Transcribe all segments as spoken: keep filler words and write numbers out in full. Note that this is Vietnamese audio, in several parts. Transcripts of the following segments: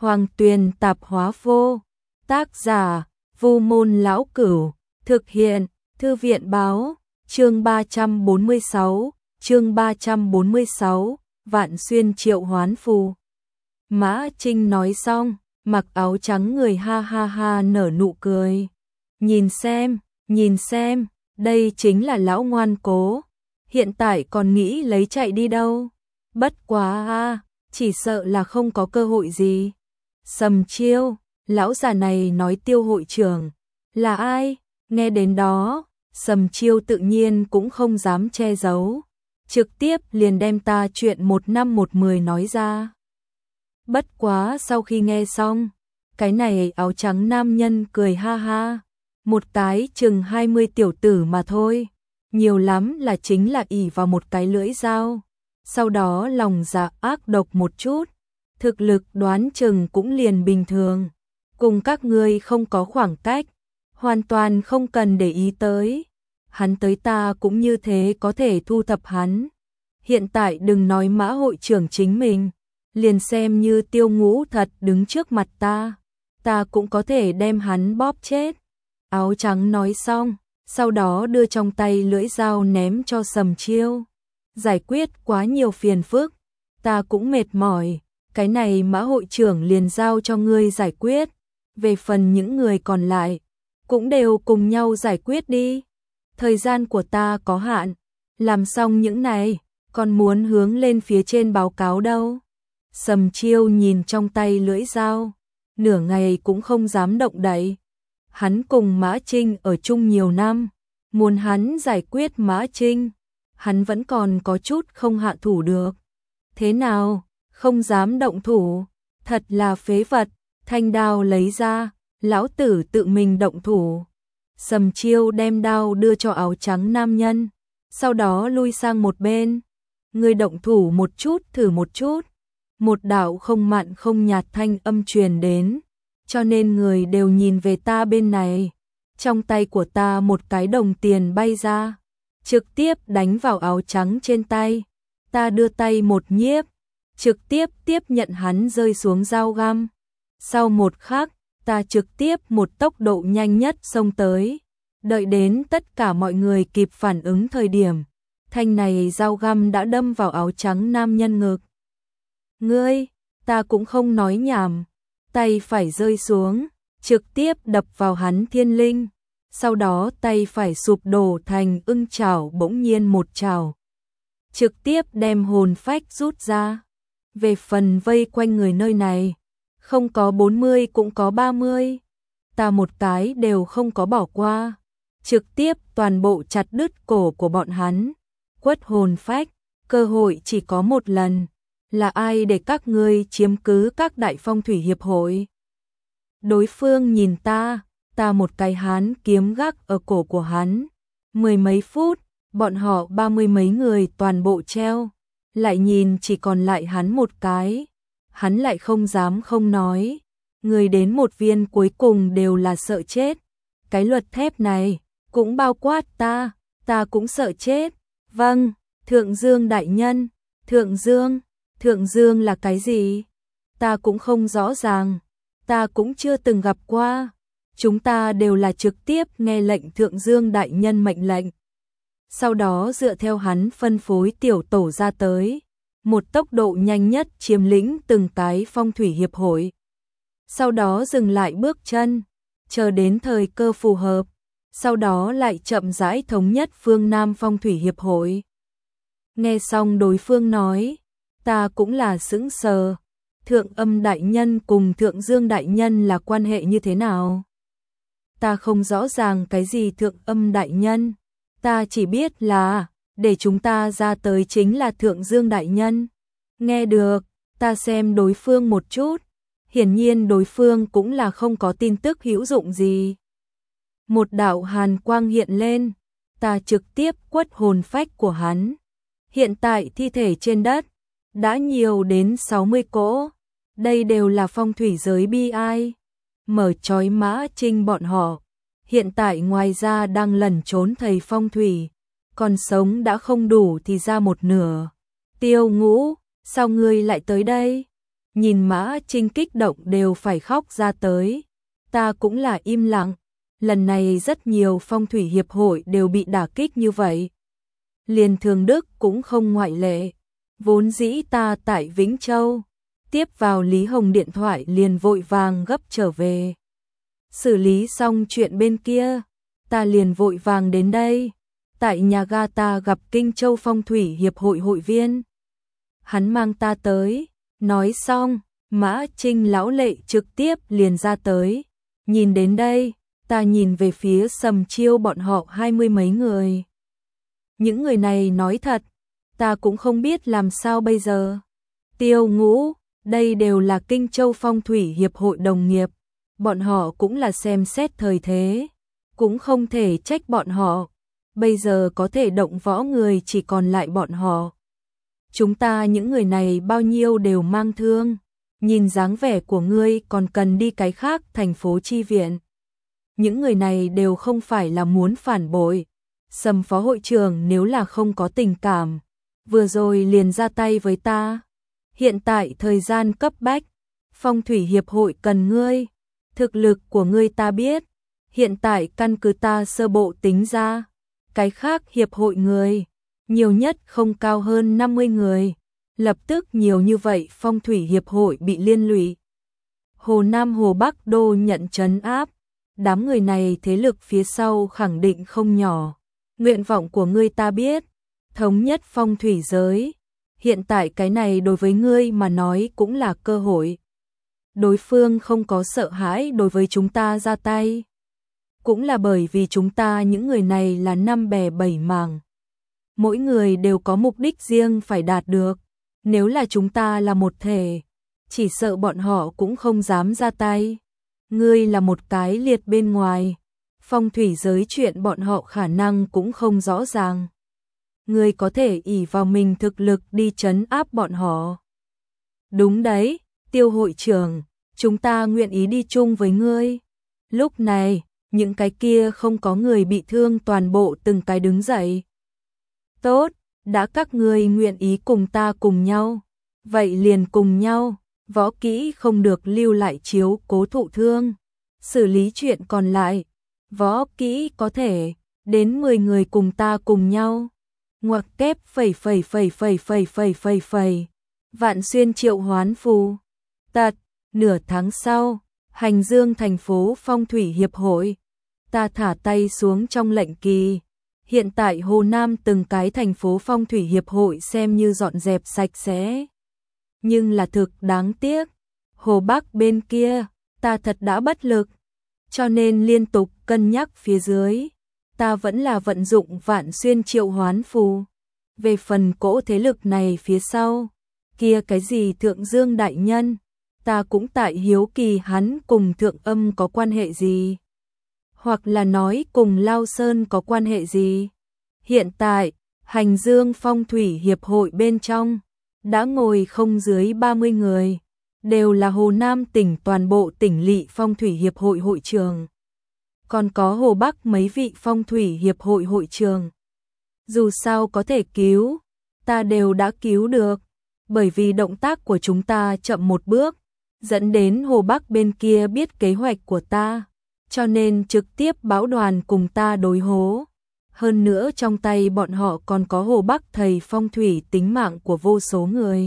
Hoàng Tuyền Tạp Hóa Vô. Tác giả: Vu Môn Lão Cửu. Thực hiện: Thư viện Báo. Chương ba trăm bốn mươi sáu, chương ba trăm bốn mươi sáu, Vạn Xuyên Triệu Hoán Phù. Mã Trinh nói xong, mặc áo trắng người ha ha ha nở nụ cười. Nhìn xem, nhìn xem, đây chính là lão ngoan cố. Hiện tại còn nghĩ lấy chạy đi đâu. Bất quá a, chỉ sợ là không có cơ hội gì. Sầm Chiêu, lão già này nói Tiêu hội trưởng là ai? Nghe đến đó, Sầm Chiêu tự nhiên cũng không dám che giấu, trực tiếp liền đem ta chuyện một năm một mười nói ra. Bất quá sau khi nghe xong, cái này áo trắng nam nhân cười ha ha, một cái chừng hai mươi tiểu tử mà thôi, nhiều lắm là chính là ỷ vào một cái lưỡi dao, sau đó lòng dạ ác độc một chút, thực lực đoán chừng cũng liền bình thường, cùng các ngươi không có khoảng cách, hoàn toàn không cần để ý tới. Hắn tới ta cũng như thế có thể thu thập hắn. Hiện tại đừng nói Mã hội trưởng chính mình, liền xem như Tiêu Ngũ thật đứng trước mặt ta, ta cũng có thể đem hắn bóp chết. Áo trắng nói xong, sau đó đưa trong tay lưỡi dao ném cho Sầm Chiêu. Giải quyết quá nhiều phiền phức, ta cũng mệt mỏi, cái này Mã hội trưởng liền giao cho ngươi giải quyết, về phần những người còn lại, cũng đều cùng nhau giải quyết đi. Thời gian của ta có hạn, làm xong những này, còn muốn hướng lên phía trên báo cáo đâu. Sầm Chiêu nhìn trong tay lưỡi dao, nửa ngày cũng không dám động đậy. Hắn cùng Mã Trinh ở chung nhiều năm, muốn hắn giải quyết Mã Trinh, hắn vẫn còn có chút không hạ thủ được. Thế nào, không dám động thủ, thật là phế vật, thanh đao lấy ra, lão tử tự mình động thủ. Sầm Chiêu đem đao đưa cho áo trắng nam nhân, sau đó lui sang một bên. Ngươi động thủ một chút thử một chút. Một đạo không mặn không nhạt thanh âm truyền đến, cho nên người đều nhìn về ta bên này. Trong tay của ta một cái đồng tiền bay ra, trực tiếp đánh vào áo trắng trên tay. Ta đưa tay một nhiếp, trực tiếp tiếp nhận hắn rơi xuống dao găm. Sau một khắc, ta trực tiếp một tốc độ nhanh nhất xông tới, đợi đến tất cả mọi người kịp phản ứng thời điểm, thanh này dao găm đã đâm vào áo trắng nam nhân ngực. Ngươi, ta cũng không nói nhảm, tay phải rơi xuống, trực tiếp đập vào hắn thiên linh, sau đó tay phải sụp đổ thành ưng chảo bỗng nhiên một chảo, trực tiếp đem hồn phách rút ra. Về phần vây quanh người nơi này, không có bốn mươi cũng có ba mươi, ta một cái đều không có bỏ qua, trực tiếp toàn bộ chặt đứt cổ của bọn hắn, quất hồn phách, cơ hội chỉ có một lần, là ai để các ngươi chiếm cứ các đại phong thủy hiệp hội? Đối phương nhìn ta, ta một cái hán kiếm gác ở cổ của hắn, mười mấy phút, bọn họ ba mươi mấy người toàn bộ treo, lại nhìn chỉ còn lại hắn một cái. Hắn lại không dám không nói, người đến một viên cuối cùng đều là sợ chết. Cái luật thép này, cũng bao quát ta, ta cũng sợ chết. Vâng, Thượng Dương đại nhân, Thượng Dương, Thượng Dương là cái gì? Ta cũng không rõ ràng, ta cũng chưa từng gặp qua. Chúng ta đều là trực tiếp nghe lệnh Thượng Dương đại nhân mệnh lệnh. Sau đó dựa theo hắn phân phối tiểu tổ ra tới, một tốc độ nhanh nhất chiếm lĩnh từng cái phong thủy hiệp hội. Sau đó dừng lại bước chân, chờ đến thời cơ phù hợp, sau đó lại chậm rãi thống nhất phương Nam phong thủy hiệp hội. Nghe xong đối phương nói, ta cũng là sững sờ, Thượng Âm đại nhân cùng Thượng Dương đại nhân là quan hệ như thế nào? Ta không rõ ràng cái gì Thượng Âm đại nhân, ta chỉ biết là để chúng ta ra tới chính là Thượng Dương đại nhân. Nghe được, ta xem đối phương một chút, hiển nhiên đối phương cũng là không có tin tức hữu dụng gì. Một đạo hàn quang hiện lên, ta trực tiếp quất hồn phách của hắn. Hiện tại thi thể trên đất đã nhiều đến sáu mươi cỗ, đây đều là phong thủy giới bi ai. Mở trói Mã Trinh bọn họ, hiện tại ngoài ra đang lẩn trốn thầy phong thủy, còn sống đã không đủ thì ra một nửa. Tiêu Ngũ, sao ngươi lại tới đây? Nhìn Mã Trinh kích động đều phải khóc ra tới. Ta cũng là im lặng. Lần này rất nhiều phong thủy hiệp hội đều bị đả kích như vậy. Liền Thường Đức cũng không ngoại lệ. Vốn dĩ ta tại Vĩnh Châu, tiếp vào Lý Hồng điện thoại liền vội vàng gấp trở về. Xử lý xong chuyện bên kia, ta liền vội vàng đến đây. Tại nhà ga ta gặp Kinh Châu Phong thủy hiệp hội hội viên. Hắn mang ta tới, nói xong, Mã Trinh lão lệ trực tiếp liền ra tới. Nhìn đến đây, ta nhìn về phía Sầm Chiêu bọn họ hai mươi mấy người. Những người này nói thật, ta cũng không biết làm sao bây giờ. Tiêu Ngũ, đây đều là Kinh Châu Phong thủy hiệp hội đồng nghiệp, bọn họ cũng là xem xét thời thế, cũng không thể trách bọn họ. Bây giờ có thể động võ người chỉ còn lại bọn họ. Chúng ta những người này bao nhiêu đều mang thương, nhìn dáng vẻ của ngươi còn cần đi cái khác thành phố chi viện. Những người này đều không phải là muốn phản bội. Sầm phó hội trưởng nếu là không có tình cảm, vừa rồi liền ra tay với ta. Hiện tại thời gian cấp bách, Phong thủy hiệp hội cần ngươi. Thực lực của ngươi ta biết, hiện tại căn cứ ta sơ bộ tính ra, cái khác hiệp hội người, nhiều nhất không cao hơn năm mươi người. Lập tức nhiều như vậy phong thủy hiệp hội bị liên lụy. Hồ Nam Hồ Bắc đô nhận trấn áp, đám người này thế lực phía sau khẳng định không nhỏ. Nguyện vọng của ngươi ta biết, thống nhất phong thủy giới. Hiện tại cái này đối với ngươi mà nói cũng là cơ hội. Đối phương không có sợ hãi đối với chúng ta ra tay. Cũng là bởi vì chúng ta những người này là năm bè bảy mảng. Mỗi người đều có mục đích riêng phải đạt được. Nếu là chúng ta là một thể, chỉ sợ bọn họ cũng không dám ra tay. Ngươi là một cái liệt bên ngoài, phong thủy giới chuyện bọn họ khả năng cũng không rõ ràng. Ngươi có thể ỷ vào mình thực lực đi trấn áp bọn họ. Đúng đấy, Tiêu hội trưởng, chúng ta nguyện ý đi chung với ngươi. Lúc này, những cái kia không có người bị thương toàn bộ từng cái đứng dậy. Tốt, đã các ngươi nguyện ý cùng ta cùng nhau, vậy liền cùng nhau, võ kỹ không được lưu lại chiếu cố thụ thương. Xử lý chuyện còn lại, võ kỹ có thể, đến mười người cùng ta cùng nhau. Ngoặc kép phẩy phẩy phẩy phẩy phẩy phẩy phẩy phẩy. Vạn xuyên triệu hoán phù. Tật, nửa tháng sau, Hành Dương thành phố phong thủy hiệp hội. Ta thả tay xuống trong lệnh kỳ. Hiện tại Hồ Nam từng cái thành phố phong thủy hiệp hội xem như dọn dẹp sạch sẽ. Nhưng là thực đáng tiếc. Hồ Bắc bên kia, ta thật đã bất lực. Cho nên liên tục cân nhắc phía dưới. Ta vẫn là vận dụng vạn xuyên triệu hoán phù. Về phần cỗ thế lực này phía sau, kia cái gì Thượng Dương đại nhân, ta cũng tại hiếu kỳ hắn cùng Thượng Âm có quan hệ gì, hoặc là nói cùng Lao Sơn có quan hệ gì. Hiện tại, Hành Dương phong thủy hiệp hội bên trong, đã ngồi không dưới ba mươi người, đều là Hồ Nam tỉnh toàn bộ tỉnh lỵ phong thủy hiệp hội hội trường. Còn có Hồ Bắc mấy vị phong thủy hiệp hội hội trường. Dù sao có thể cứu, ta đều đã cứu được, bởi vì động tác của chúng ta chậm một bước, dẫn đến Hồ Bắc bên kia biết kế hoạch của ta, cho nên trực tiếp báo đoàn cùng ta đối hố. Hơn nữa trong tay bọn họ còn có Hồ Bắc thầy phong thủy tính mạng của vô số người.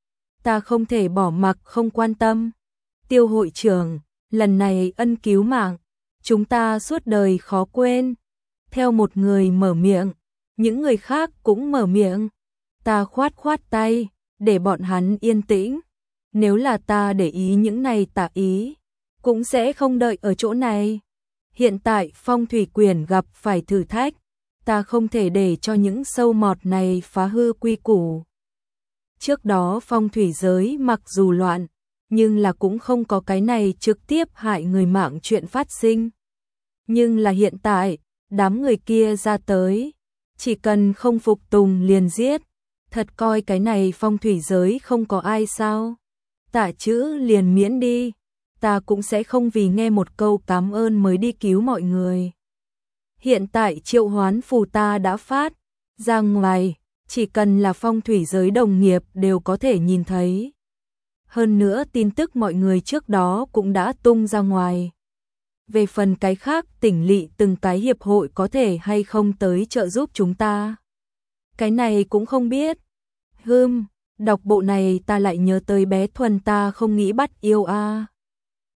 Ta không thể bỏ mặc không quan tâm. Tiêu hội trưởng, lần này ân cứu mạng, chúng ta suốt đời khó quên. Theo một người mở miệng, những người khác cũng mở miệng. Ta khoát khoát tay, để bọn hắn yên tĩnh. Nếu là ta để ý những này tà ý, cũng sẽ không đợi ở chỗ này. Hiện tại phong thủy quyền gặp phải thử thách, ta không thể để cho những sâu mọt này phá hư quy củ. Trước đó phong thủy giới mặc dù loạn, nhưng là cũng không có cái này trực tiếp hại người mạng chuyện phát sinh. Nhưng là hiện tại, đám người kia ra tới, chỉ cần không phục tùng liền giết, thật coi cái này phong thủy giới không có ai sao. Tả chữ liền miễn đi, ta cũng sẽ không vì nghe một câu cảm ơn mới đi cứu mọi người. Hiện tại triệu hoán phù ta đã phát ra ngoài, chỉ cần là phong thủy giới đồng nghiệp đều có thể nhìn thấy. Hơn nữa tin tức mọi người trước đó cũng đã tung ra ngoài. Về phần cái khác, tỉnh lỵ từng cái hiệp hội có thể hay không tới trợ giúp chúng ta. Cái này cũng không biết. Hừm, đọc bộ này ta lại nhớ tới bé Thuần, ta không nghĩ bắt yêu a.